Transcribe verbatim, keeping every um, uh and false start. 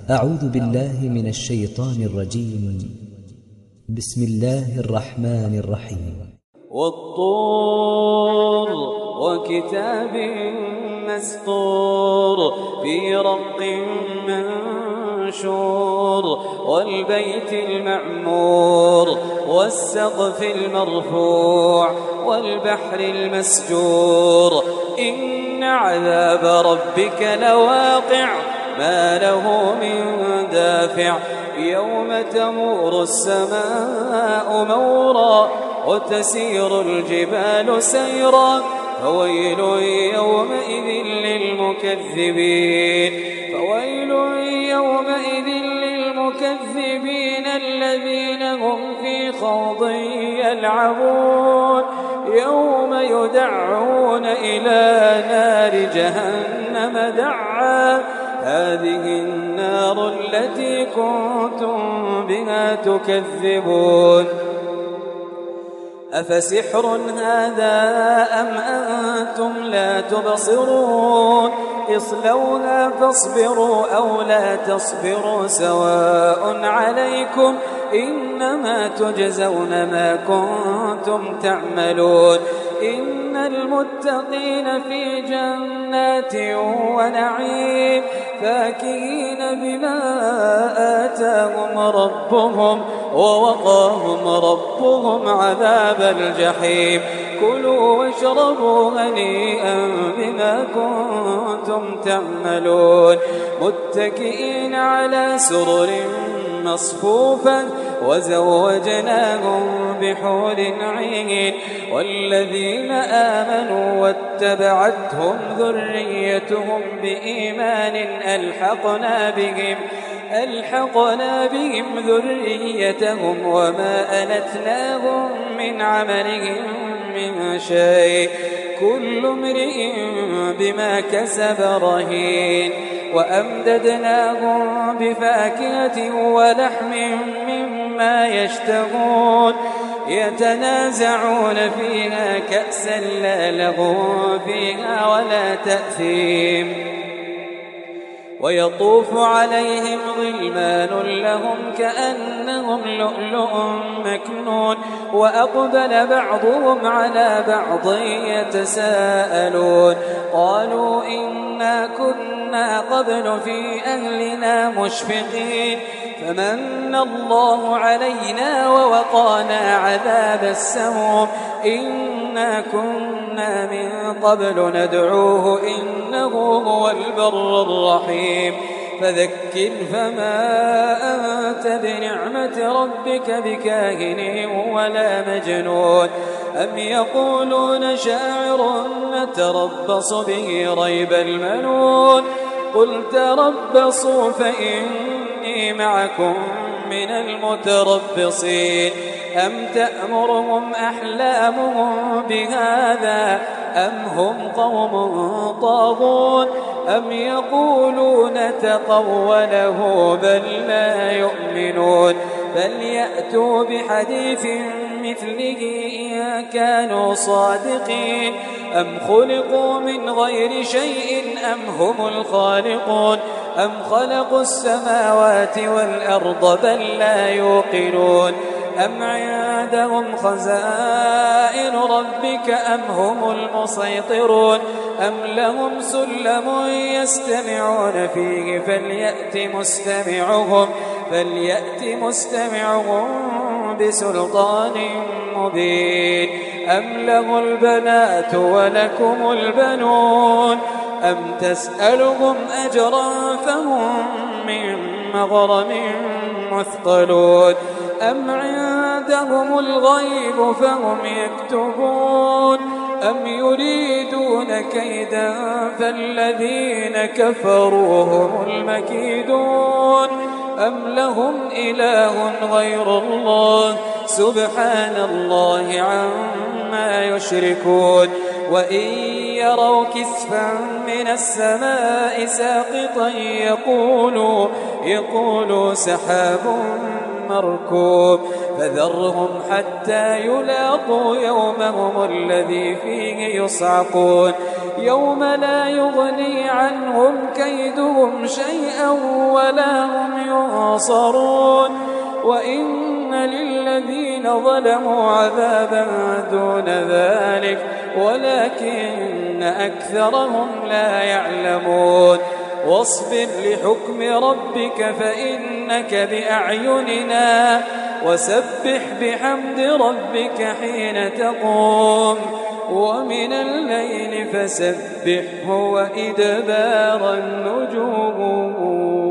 أعوذ بالله من الشيطان الرجيم. بسم الله الرحمن الرحيم. والطور وكتاب مسطور في رق منشور والبيت المعمور والسقف المرفوع والبحر المسجور إن عذاب ربك لواقع ما له من دافع يوم تمور السماء مورا وتسير الجبال سيرا فويل يومئذ للمكذبين فويل يومئذ للمكذبين الذين هم في خوض يلعبون يوم يدعون إلى نار جهنم دعا هذه النار التي كنتم بها تكذبون أفسحر هذا أم أنتم لا تبصرون اصلوها فاصبروا أو لا تصبروا سواء عليكم إنما تجزون ما كنتم تعملون إن المتقين في جنات ونعيم فاكهين بما آتاهم ربهم ووقاهم ربهم عذاب الجحيم كلوا واشربوا هنيئا بما كنتم تعملون متكئين على سرر مصفوفا وزوجناهم بحور عين والذين آمنوا واتبعتهم ذريتهم بإيمان ألحقنا بهم ألحقنا بهم ذريتهم وما ألتناهم من عملهم من شيء كل امرئ بما كسب رهين وأمددناهم بفاكهة ولحم مما يشتهون يتنازعون فيها كأسا لا لغو فيها ولا تأثيم ويطوف عليهم غلمان لهم كأنهم لؤلؤ مكنون وأقبل بعضهم على بعض يتساءلون قالوا إنا كنا قبل في أهلنا مشفقين فمن الله علينا ووقانا عذاب السموم إنا كنا من قبل ندعوه إنه هو البر الرحيم فذكر فما أنت بنعمة ربك بكاهن ولا مجنون أم يقولون شاعر نتربص به ريب المنون قل تربصوا فإني معكم من المتربصين أم تأمرهم أحلامهم بهذا أم هم قوم طاغون أم يقولون تقوله بل لا يؤمنون فليأتوا بحديث مثله إن كانوا صادقين أم خلقوا من غير شيء أم هم الخالقون أم خلقوا السماوات والأرض بل لا يوقنون أم عندهم خزائن ربك أم هم المسيطرون أم لهم سلم يستمعون فيه فليأت مستمعهم فليأت مستمعهم بسلطان مبين أم له البنات ولكم البنون أم تسألهم أجرا فهم من مغرم مثقلون أم عندهم الغيب فهم يكتبون أم يريدون كيدا فالذين كفروا هم المكيدون أم لهم إله غير الله سبحان الله عما يشركون وإن يروا كسفا من السماء ساقطا يقولوا يقولوا سحاب مركوب فذرهم حتى يلاقوا يومهم الذي فيه يصعقون يوم لا يغني عنهم كيدهم شيئا ولا هم ينصرون وإن للذين ظلموا عذابا دون ذلك ولكن أكثرهم لا يعلمون واصبر لحكم ربك فإنك بأعيننا وسبح بحمد ربك حين تقوم ومن الليل فسبحه وإدبار النجوم